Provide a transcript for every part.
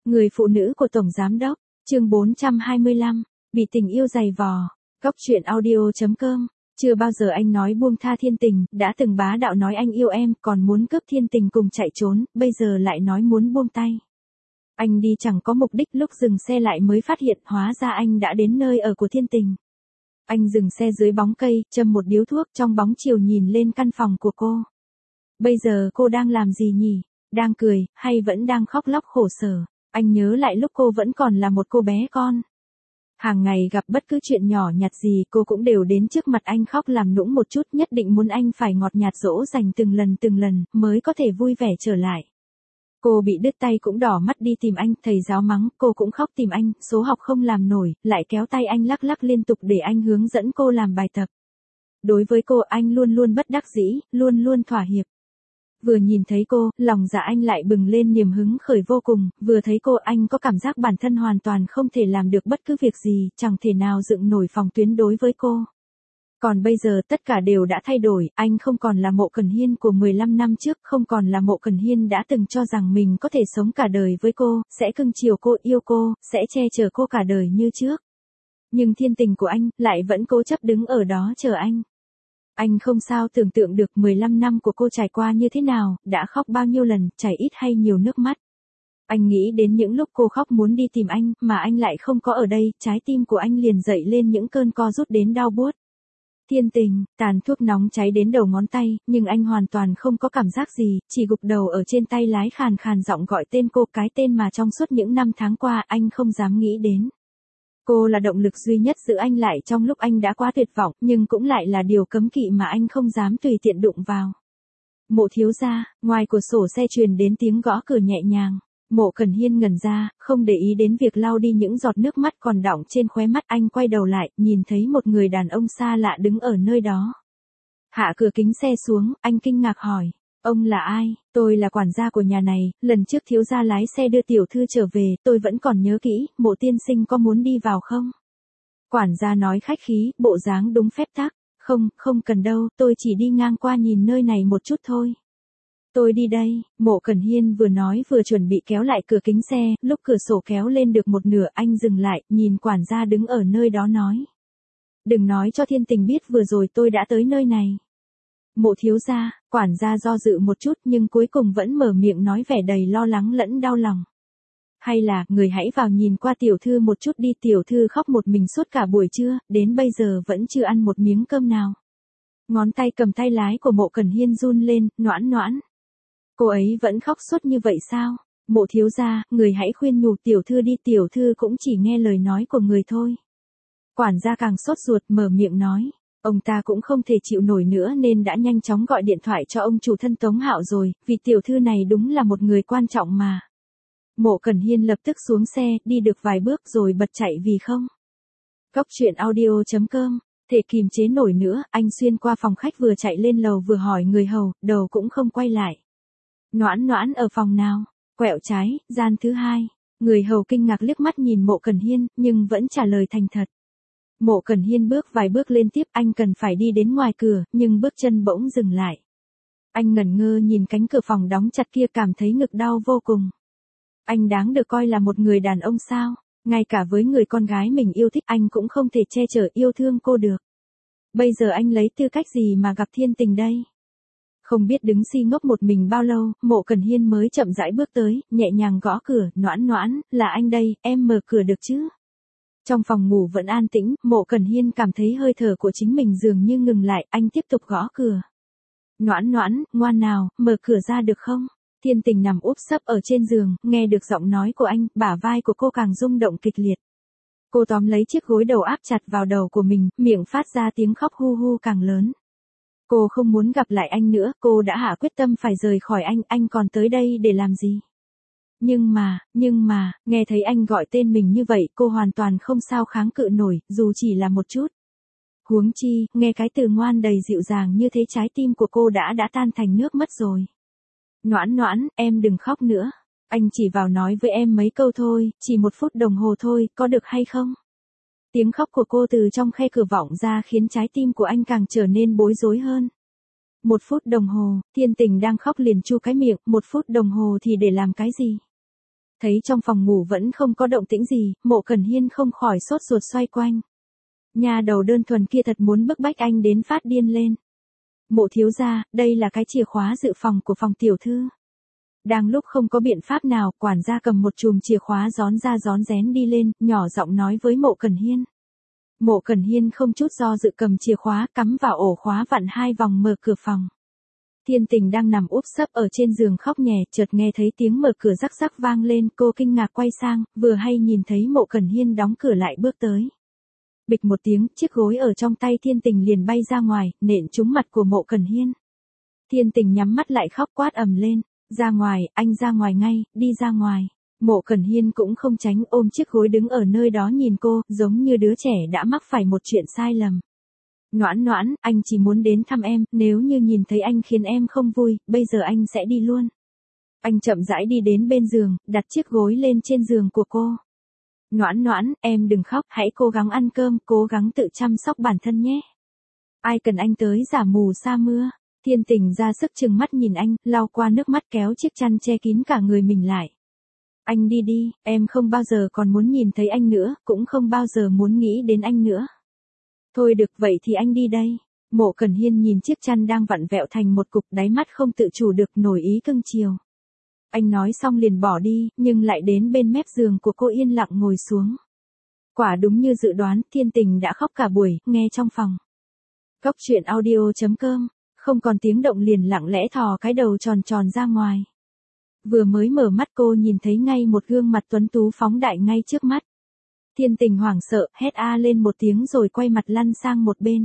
Người phụ nữ của Tổng Giám Đốc, chương 425, bị tình yêu dày vò. Góc truyện audio.com. Chưa bao giờ anh nói buông tha Thiên Tình, đã từng bá đạo nói anh yêu em, còn muốn cướp Thiên Tình cùng chạy trốn, bây giờ lại nói muốn buông tay. Anh đi chẳng có mục đích, lúc dừng xe lại mới phát hiện hóa ra anh đã đến nơi ở của Thiên Tình. Anh dừng xe dưới bóng cây, châm một điếu thuốc trong bóng chiều nhìn lên căn phòng của cô. Bây giờ cô đang làm gì nhỉ? Đang cười, hay vẫn đang khóc lóc khổ sở? Anh nhớ lại lúc cô vẫn còn là một cô bé con. Hàng ngày gặp bất cứ chuyện nhỏ nhặt gì cô cũng đều đến trước mặt anh khóc làm nũng một chút, nhất định muốn anh phải ngọt nhạt dỗ dành từng lần mới có thể vui vẻ trở lại. Cô bị đứt tay cũng đỏ mắt đi tìm anh, thầy giáo mắng, cô cũng khóc tìm anh, số học không làm nổi, lại kéo tay anh lắc lắc liên tục để anh hướng dẫn cô làm bài tập. Đối với cô anh luôn luôn bất đắc dĩ, luôn luôn thỏa hiệp. Vừa nhìn thấy cô, lòng dạ anh lại bừng lên niềm hứng khởi vô cùng, vừa thấy cô anh có cảm giác bản thân hoàn toàn không thể làm được bất cứ việc gì, chẳng thể nào dựng nổi phòng tuyến đối với cô. Còn bây giờ tất cả đều đã thay đổi, anh không còn là Mộ Cẩn Hiên của 15 năm trước, không còn là Mộ Cẩn Hiên đã từng cho rằng mình có thể sống cả đời với cô, sẽ cưng chiều cô, yêu cô, sẽ che chở cô cả đời như trước. Nhưng Thiên Tình của anh, lại vẫn cố chấp đứng ở đó chờ anh. Anh không sao tưởng tượng được 15 năm của cô trải qua như thế nào, đã khóc bao nhiêu lần, chảy ít hay nhiều nước mắt. Anh nghĩ đến những lúc cô khóc muốn đi tìm anh, mà anh lại không có ở đây, trái tim của anh liền dậy lên những cơn co rút đến đau buốt. Thiên Tình, tàn thuốc nóng cháy đến đầu ngón tay, nhưng anh hoàn toàn không có cảm giác gì, chỉ gục đầu ở trên tay lái khàn khàn giọng gọi tên cô, cái tên mà trong suốt những năm tháng qua anh không dám nghĩ đến. Cô là động lực duy nhất giữ anh lại trong lúc anh đã quá tuyệt vọng, nhưng cũng lại là điều cấm kỵ mà anh không dám tùy tiện đụng vào. Mộ thiếu gia, ngoài cửa sổ xe truyền đến tiếng gõ cửa nhẹ nhàng. Mộ Cẩn Hiên ngẩn ra, không để ý đến việc lau đi những giọt nước mắt còn đọng trên khóe mắt, anh quay đầu lại, nhìn thấy một người đàn ông xa lạ đứng ở nơi đó. Hạ cửa kính xe xuống, anh kinh ngạc hỏi, ông là ai? Tôi là quản gia của nhà này, lần trước thiếu gia lái xe đưa tiểu thư trở về, tôi vẫn còn nhớ kỹ, Mộ tiên sinh có muốn đi vào không? Quản gia nói khách khí, bộ dáng đúng phép tắc, không cần đâu, tôi chỉ đi ngang qua nhìn nơi này một chút thôi. Tôi đi đây, Mộ Cẩn Hiên vừa nói vừa chuẩn bị kéo lại cửa kính xe, lúc cửa sổ kéo lên được một nửa anh dừng lại, nhìn quản gia đứng ở nơi đó nói. Đừng nói cho Thiên Tình biết vừa rồi tôi đã tới nơi này. Mộ thiếu gia, quản gia do dự một chút nhưng cuối cùng vẫn mở miệng nói vẻ đầy lo lắng lẫn đau lòng. Hay là, người hãy vào nhìn qua tiểu thư một chút đi, tiểu thư khóc một mình suốt cả buổi trưa, đến bây giờ vẫn chưa ăn một miếng cơm nào. Ngón tay cầm tay lái của Mộ Cẩn Hiên run lên, noãn. Cô ấy vẫn khóc suốt như vậy sao? Mộ thiếu gia, người hãy khuyên nhủ tiểu thư đi, tiểu thư cũng chỉ nghe lời nói của người thôi. Quản gia càng sốt ruột mở miệng nói. Ông ta cũng không thể chịu nổi nữa nên đã nhanh chóng gọi điện thoại cho ông chủ thân Tống Hạo rồi, vì tiểu thư này đúng là một người quan trọng mà. Mộ Cẩn Hiên lập tức xuống xe, đi được vài bước rồi bật chạy vì không. Góc truyện audio.com. Thể kìm chế nổi nữa, anh xuyên qua phòng khách vừa chạy lên lầu vừa hỏi người hầu, đầu cũng không quay lại. Noãn ở phòng nào? Quẹo trái, gian thứ 2. Người hầu kinh ngạc liếc mắt nhìn Mộ Cẩn Hiên, nhưng vẫn trả lời thành thật. Mộ Cẩn Hiên bước vài bước lên tiếp, anh cần phải đi đến ngoài cửa, nhưng bước chân bỗng dừng lại. Anh ngẩn ngơ nhìn cánh cửa phòng đóng chặt kia, cảm thấy ngực đau vô cùng. Anh đáng được coi là một người đàn ông sao? Ngay cả với người con gái mình yêu thích anh cũng không thể che chở yêu thương cô được. Bây giờ anh lấy tư cách gì mà gặp Thiên Tình đây? Không biết đứng si ngốc một mình bao lâu, Mộ Cẩn Hiên mới chậm rãi bước tới, nhẹ nhàng gõ cửa, noãn, là anh đây, em mở cửa được chứ? Trong phòng ngủ vẫn an tĩnh, Mộ Cẩn Hiên cảm thấy hơi thở của chính mình dường như ngừng lại, anh tiếp tục gõ cửa. Noãn, ngoan nào, mở cửa ra được không? Thiên Tình nằm úp sấp ở trên giường, nghe được giọng nói của anh, bả vai của cô càng rung động kịch liệt. Cô tóm lấy chiếc gối đầu áp chặt vào đầu của mình, miệng phát ra tiếng khóc hu càng lớn. Cô không muốn gặp lại anh nữa, cô đã hạ quyết tâm phải rời khỏi anh còn tới đây để làm gì? Nhưng mà, nghe thấy anh gọi tên mình như vậy, cô hoàn toàn không sao kháng cự nổi, dù chỉ là một chút. Huống chi, nghe cái từ ngoan đầy dịu dàng như thế trái tim của cô đã tan thành nước mất rồi. Noãn, em đừng khóc nữa. Anh chỉ vào nói với em mấy câu thôi, chỉ 1 phút đồng hồ thôi, có được hay không? Tiếng khóc của cô từ trong khe cửa vọng ra khiến trái tim của anh càng trở nên bối rối hơn. 1 phút đồng hồ, Thiên Tình đang khóc liền chu cái miệng, 1 phút đồng hồ thì để làm cái gì? Thấy trong phòng ngủ vẫn không có động tĩnh gì, Mộ Cẩn Hiên không khỏi sốt ruột xoay quanh. Nhà đầu đơn thuần kia thật muốn bức bách anh đến phát điên lên. Mộ thiếu gia, đây là cái chìa khóa dự phòng của phòng tiểu thư. Đang lúc không có biện pháp nào, quản gia cầm một chùm chìa khóa rón ra rón rén đi lên, nhỏ giọng nói với Mộ Cẩn Hiên. Mộ Cẩn Hiên không chút do dự cầm chìa khóa cắm vào ổ khóa vặn 2 vòng mở cửa phòng. Thiên Tình đang nằm úp sấp ở trên giường khóc nhè, chợt nghe thấy tiếng mở cửa rắc rắc vang lên, cô kinh ngạc quay sang, vừa hay nhìn thấy Mộ Cẩn Hiên đóng cửa lại bước tới. Bịch một tiếng, chiếc gối ở trong tay Thiên Tình liền bay ra ngoài, nện trúng mặt của Mộ Cẩn Hiên. Thiên Tình nhắm mắt lại khóc quát ầm lên, ra ngoài, anh ra ngoài ngay, đi ra ngoài. Mộ Cẩn Hiên cũng không tránh, ôm chiếc gối đứng ở nơi đó nhìn cô, giống như đứa trẻ đã mắc phải một chuyện sai lầm. Noãn noãn, anh chỉ muốn đến thăm em, nếu như nhìn thấy anh khiến em không vui, bây giờ anh sẽ đi luôn. Anh chậm rãi đi đến bên giường, đặt chiếc gối lên trên giường của cô. Noãn noãn, em đừng khóc, hãy cố gắng ăn cơm, cố gắng tự chăm sóc bản thân nhé. Ai cần anh tới giả mù sa mưa. Thiên Tình ra sức trừng mắt nhìn anh, lau qua nước mắt kéo chiếc chăn che kín cả người mình lại. Anh đi đi, em không bao giờ còn muốn nhìn thấy anh nữa, cũng không bao giờ muốn nghĩ đến anh nữa. Thôi được, vậy thì anh đi đây. Mộ Cẩn Hiên nhìn chiếc chăn đang vặn vẹo thành một cục, đáy mắt không tự chủ được nổi ý cưng chiều. Anh nói xong liền bỏ đi, nhưng lại đến bên mép giường của cô yên lặng ngồi xuống. Quả đúng như dự đoán, Thiên Tình đã khóc cả buổi, nghe trong phòng. Góc truyện audio.com, không còn tiếng động liền lặng lẽ thò cái đầu tròn tròn ra ngoài. Vừa mới mở mắt cô nhìn thấy ngay một gương mặt tuấn tú phóng đại ngay trước mắt. Thiên Tình hoảng sợ, hét a lên một tiếng rồi quay mặt lăn sang một bên.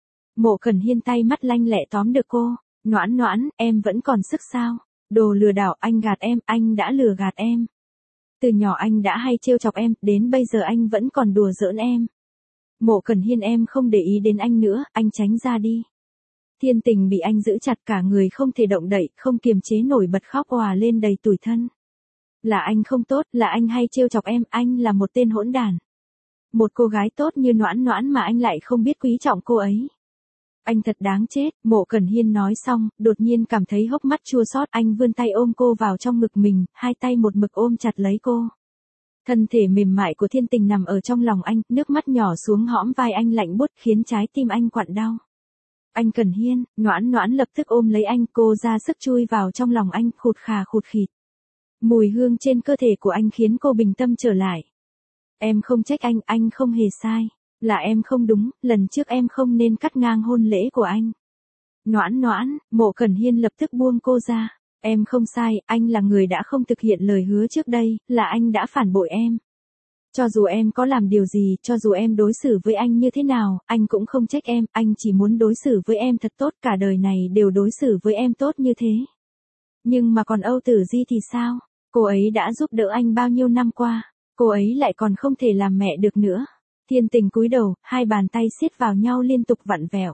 Mộ Cẩn Hiên tay mắt lanh lẹ tóm được cô. Noãn noãn, em vẫn còn sức sao? Đồ lừa đảo, anh gạt em, anh đã lừa gạt em. Từ nhỏ anh đã hay trêu chọc em, đến bây giờ anh vẫn còn đùa giỡn em. Mộ Cẩn Hiên, em không để ý đến anh nữa, anh tránh ra đi. Thiên Tình bị anh giữ chặt cả người không thể động đậy, không kiềm chế nổi bật khóc òa lên đầy tủi thân. Là anh không tốt, là anh hay trêu chọc em, anh là một tên hỗn đản. Một cô gái tốt như Noãn noãn mà anh lại không biết quý trọng cô ấy. Anh thật đáng chết. Mộ Cẩn Hiên nói xong, đột nhiên cảm thấy hốc mắt chua xót, anh vươn tay ôm cô vào trong ngực mình, hai tay một mực ôm chặt lấy cô. Thân thể mềm mại của Thiên Tình nằm ở trong lòng anh, nước mắt nhỏ xuống hõm vai anh lạnh buốt khiến trái tim anh quặn đau. Anh Cẩn Hiên, Noãn noãn lập tức ôm lấy anh, cô ra sức chui vào trong lòng anh, khụt khà khụt khịt. Mùi hương trên cơ thể của anh khiến cô bình tâm trở lại. Em không trách anh không hề sai. Là em không đúng, lần trước em không nên cắt ngang hôn lễ của anh. Noãn noãn, Mộ Cẩn Hiên lập tức buông cô ra. Em không sai, anh là người đã không thực hiện lời hứa trước đây, là anh đã phản bội em. Cho dù em có làm điều gì, cho dù em đối xử với anh như thế nào, anh cũng không trách em, anh chỉ muốn đối xử với em thật tốt, cả đời này đều đối xử với em tốt như thế. Nhưng mà còn Âu Tử Di thì sao? Cô ấy đã giúp đỡ anh bao nhiêu năm qua, cô ấy lại còn không thể làm mẹ được nữa. Thiên Tình cúi đầu, hai bàn tay siết vào nhau liên tục vặn vẹo.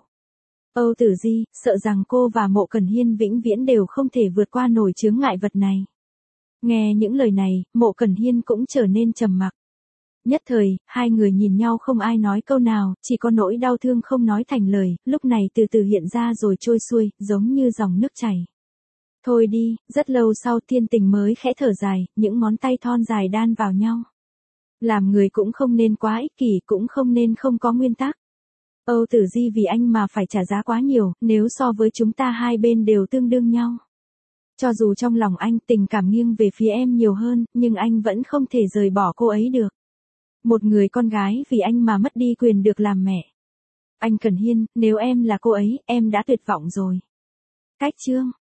Âu Tử Di, sợ rằng cô và Mộ Cẩn Hiên vĩnh viễn đều không thể vượt qua nổi chướng ngại vật này. Nghe những lời này, Mộ Cẩn Hiên cũng trở nên trầm mặc. Nhất thời, hai người nhìn nhau không ai nói câu nào, chỉ có nỗi đau thương không nói thành lời, lúc này từ từ hiện ra rồi trôi xuôi, giống như dòng nước chảy. Thôi đi, rất lâu sau Thiên Tình mới khẽ thở dài, những ngón tay thon dài đan vào nhau. Làm người cũng không nên quá ích kỷ, cũng không nên không có nguyên tắc. Âu Tử Di vì anh mà phải trả giá quá nhiều, nếu so với chúng ta hai bên đều tương đương nhau. Cho dù trong lòng anh tình cảm nghiêng về phía em nhiều hơn, nhưng anh vẫn không thể rời bỏ cô ấy được. Một người con gái vì anh mà mất đi quyền được làm mẹ. Anh Cẩn Hiên, nếu em là cô ấy, em đã tuyệt vọng rồi. Cách chương